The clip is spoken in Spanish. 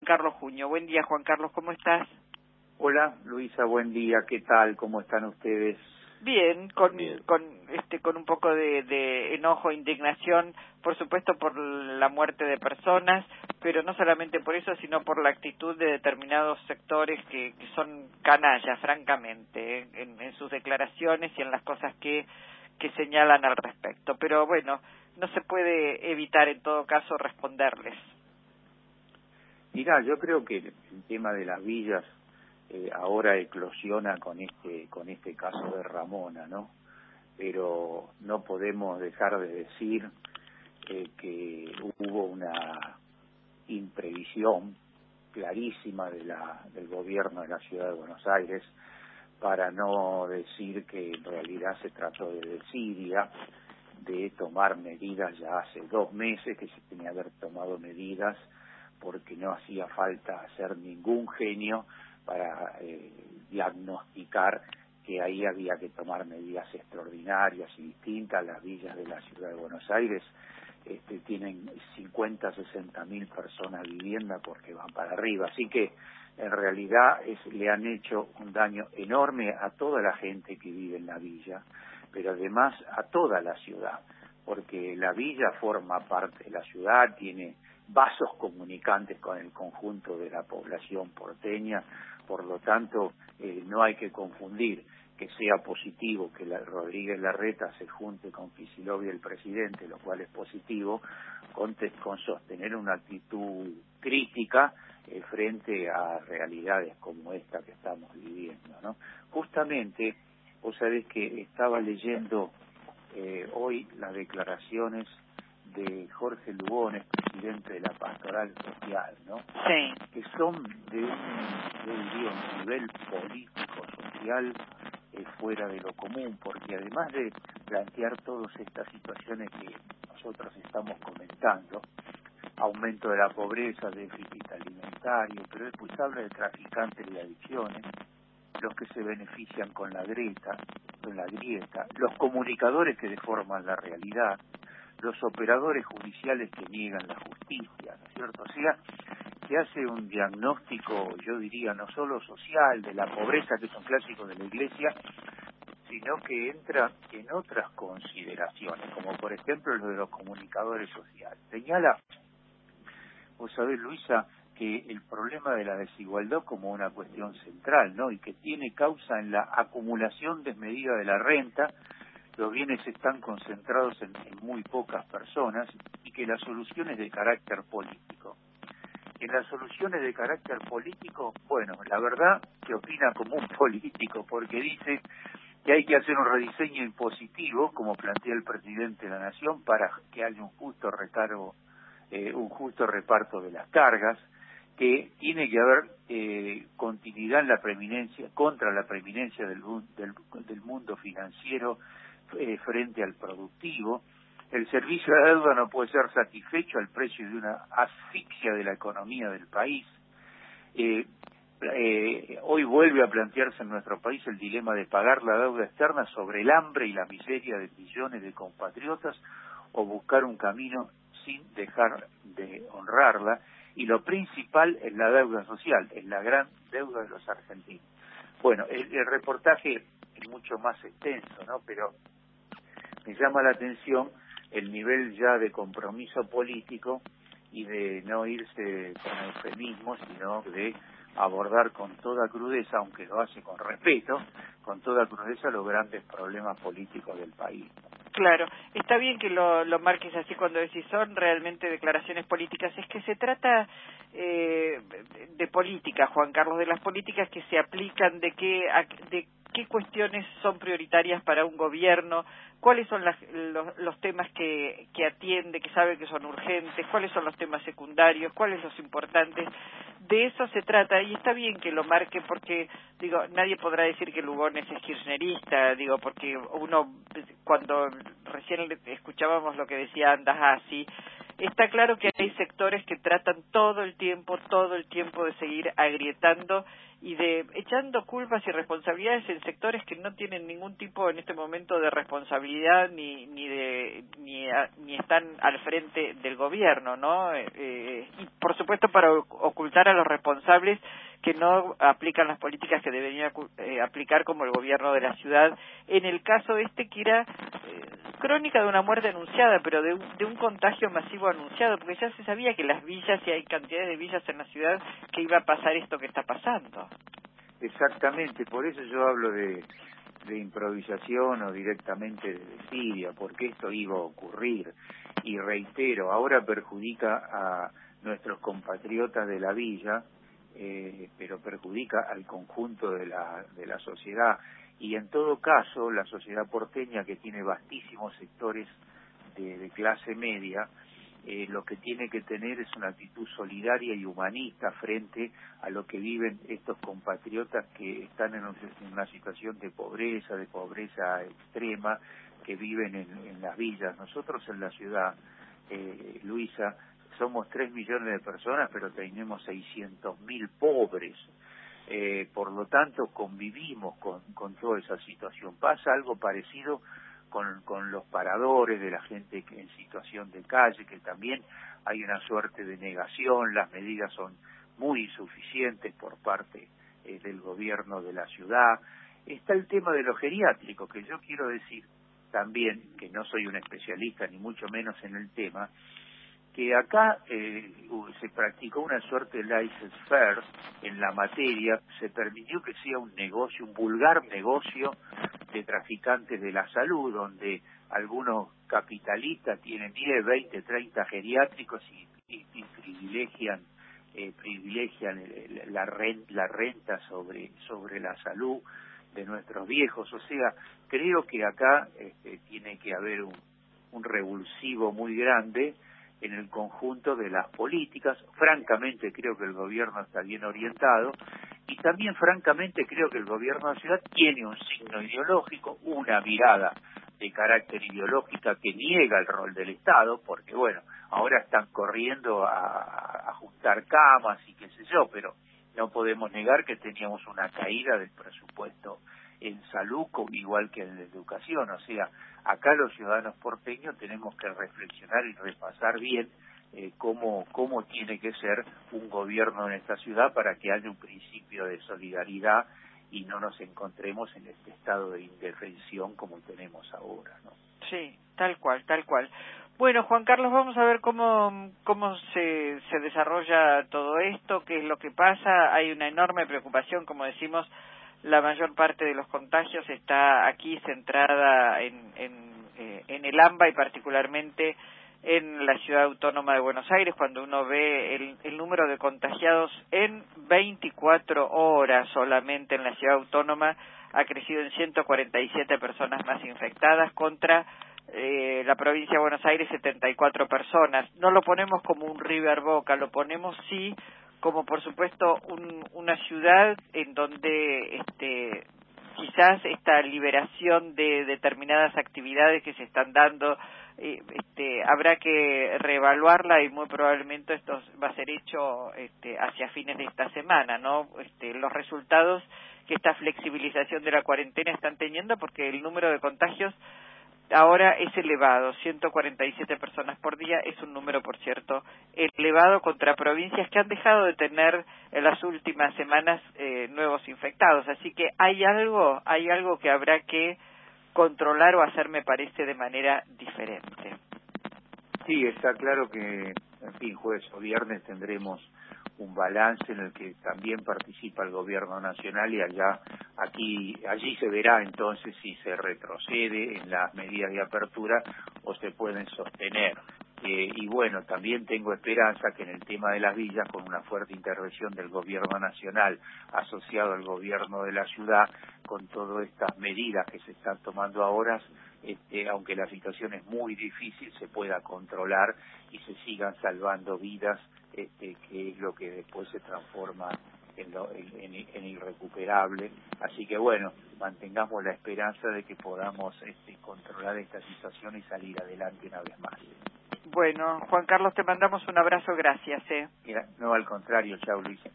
Carlos Juño. Buen día, Juan Carlos, ¿cómo estás? Hola, Luisa, buen día. ¿Qué tal? ¿Cómo están ustedes? Bien, con un poco de enojo e indignación, por supuesto, por la muerte de personas, pero no solamente por eso, sino por la actitud de determinados sectores que son canallas, francamente, en sus declaraciones y en las cosas que señalan al respecto. Pero bueno, no se puede evitar en todo caso responderles. Mirá, yo creo que el tema de las villas ahora eclosiona con este caso de Ramona, ¿no? Pero no podemos dejar de decir que hubo una imprevisión clarísima del gobierno de la Ciudad de Buenos Aires, para no decir que en realidad se trató de desidia, de tomar medidas ya hace 2 meses, que se tenía que haber tomado medidas porque no hacía falta ser ningún genio para diagnosticar que ahí había que tomar medidas extraordinarias y distintas. Las villas de la Ciudad de Buenos Aires tienen 50, 60 mil personas vivienda porque van para arriba, así que en realidad le han hecho un daño enorme a toda la gente que vive en la villa, pero además a toda la ciudad, porque la villa forma parte de la ciudad, tiene vasos comunicantes con el conjunto de la población porteña, por lo tanto no hay que confundir que sea positivo que Rodríguez Larreta se junte con Kicillof y el presidente, lo cual es positivo, con sostener una actitud crítica frente a realidades como esta que estamos viviendo, ¿no? Justamente, vos sabés que estaba leyendo hoy las declaraciones de Jorge Lugones, presidente de la Pastoral Social, ¿no? Sí. Que son de un nivel político, social, fuera de lo común, porque además de plantear todas estas situaciones que nosotros estamos comentando, aumento de la pobreza, déficit alimentario, pero después habla de traficantes de adicciones, los que se benefician con la grieta, los comunicadores que deforman la realidad, los operadores judiciales que niegan la justicia, ¿no es cierto? O sea, que hace un diagnóstico, yo diría, no solo social, de la pobreza, que es un clásico de la Iglesia, sino que entra en otras consideraciones, como por ejemplo lo de los comunicadores sociales. Señala, vos sabés, Luisa, que el problema de la desigualdad como una cuestión central, ¿no? Y que tiene causa en la acumulación desmedida de la renta, los bienes están concentrados en muy pocas personas y que la solución es de carácter político. En las soluciones de carácter político, bueno, la verdad que opina como un político, porque dice que hay que hacer un rediseño impositivo, como plantea el presidente de la Nación, para que haya un justo reparto de las cargas, que tiene que haber continuidad en la preeminencia, contra la preeminencia del mundo financiero frente al productivo. El servicio de deuda no puede ser satisfecho al precio de una asfixia de la economía del país. Hoy vuelve a plantearse en nuestro país el dilema de pagar la deuda externa sobre el hambre y la miseria de millones de compatriotas o buscar un camino sin dejar de honrarla. Y lo principal es la deuda social, es la gran deuda de los argentinos. Bueno, el reportaje es mucho más extenso, ¿no? Pero me llama la atención el nivel ya de compromiso político y de no irse con eufemismos, sino de abordar con toda crudeza, aunque lo hace con respeto, con toda crudeza los grandes problemas políticos del país. Claro, está bien que lo marques así cuando decís son realmente declaraciones políticas. Es que se trata de política, Juan Carlos, de las políticas que se aplican, de qué cuestiones son prioritarias para un gobierno, cuáles son los temas que atiende, que sabe que son urgentes, cuáles son los temas secundarios, cuáles los importantes. De eso se trata, y está bien que lo marque, porque digo, nadie podrá decir que Lugones es kirchnerista, digo, porque uno, cuando recién escuchábamos lo que decía Andajasi, está claro que hay sectores que tratan todo el tiempo de seguir agrietando y de echando culpas y responsabilidades en sectores que no tienen ningún tipo en este momento de responsabilidad ni están al frente del gobierno, ¿no? Y por supuesto para ocultar a los responsables que no aplican las políticas que deberían aplicar, como el gobierno de la ciudad, en el caso que era crónica de una muerte anunciada, pero de un contagio masivo anunciado, porque ya se sabía que las villas, y hay cantidades de villas en la ciudad, que iba a pasar esto que está pasando. Exactamente, por eso yo hablo de improvisación o directamente de desidia, porque esto iba a ocurrir. Y reitero, ahora perjudica a nuestros compatriotas de la villa, pero perjudica al conjunto de la sociedad. Y en todo caso, la sociedad porteña, que tiene vastísimos sectores de clase media, lo que tiene que tener es una actitud solidaria y humanista frente a lo que viven estos compatriotas que están en una situación de pobreza extrema, que viven en las villas. Nosotros en la ciudad, Luisa, somos 3 millones de personas, pero tenemos 600.000 pobres. Por lo tanto, convivimos con toda esa situación. Pasa algo parecido con los paradores de la gente que en situación de calle, que también hay una suerte de negación, las medidas son muy insuficientes por parte del gobierno de la ciudad. Está el tema de los geriátricos, que yo quiero decir también, que no soy un especialista ni mucho menos en el tema, que acá se practicó una suerte de laissez-faire en la materia, se permitió que sea un negocio, un vulgar negocio de traficantes de la salud, donde algunos capitalistas tienen 10, 20, 30 geriátricos y privilegian la renta sobre la salud de nuestros viejos. O sea, creo que acá tiene que haber un revulsivo muy grande en el conjunto de las políticas. Francamente creo que el gobierno está bien orientado, y también francamente creo que el gobierno de la ciudad tiene un signo ideológico, una mirada de carácter ideológica que niega el rol del Estado, porque bueno, ahora están corriendo a juntar camas y qué sé yo, pero no podemos negar que teníamos una caída del presupuesto en salud, igual que en la educación. O sea, acá los ciudadanos porteños tenemos que reflexionar y repasar bien cómo tiene que ser un gobierno en esta ciudad para que haya un principio de solidaridad y no nos encontremos en este estado de indefensión como tenemos ahora, ¿no? Sí, tal cual. Bueno, Juan Carlos, vamos a ver cómo se desarrolla todo esto, qué es lo que pasa. Hay una enorme preocupación, como decimos, la mayor parte de los contagios está aquí centrada en el AMBA y particularmente en la ciudad autónoma de Buenos Aires. Cuando uno ve el número de contagiados en 24 horas solamente en la ciudad autónoma, ha crecido en 147 personas más infectadas contra la provincia de Buenos Aires 74 personas. No lo ponemos como un River Boca, lo ponemos sí como por supuesto una ciudad en donde quizás esta liberación de determinadas actividades que se están dando habrá que reevaluarla, y muy probablemente esto va a ser hecho hacia fines de esta semana, ¿no? Los resultados que esta flexibilización de la cuarentena están teniendo, porque el número de contagios ahora es elevado, 147 personas por día es un número, por cierto, elevado contra provincias que han dejado de tener en las últimas semanas nuevos infectados. Así que hay algo que habrá que controlar o hacer, me parece, de manera diferente. Sí, está claro que, en fin, jueves o viernes tendremos un balance en el que también participa el gobierno nacional, y allí se verá entonces si se retrocede en las medidas de apertura o se pueden sostener. Y bueno, también tengo esperanza que en el tema de las villas, con una fuerte intervención del gobierno nacional asociado al gobierno de la ciudad, con todas estas medidas que se están tomando ahora, aunque la situación es muy difícil, se pueda controlar y se sigan salvando vidas, que es lo que después se transforma en irrecuperable. Así que bueno, mantengamos la esperanza de que podamos controlar esta situación y salir adelante una vez más. Bueno, Juan Carlos, te mandamos un abrazo, gracias. No, al contrario, chao, Luisa.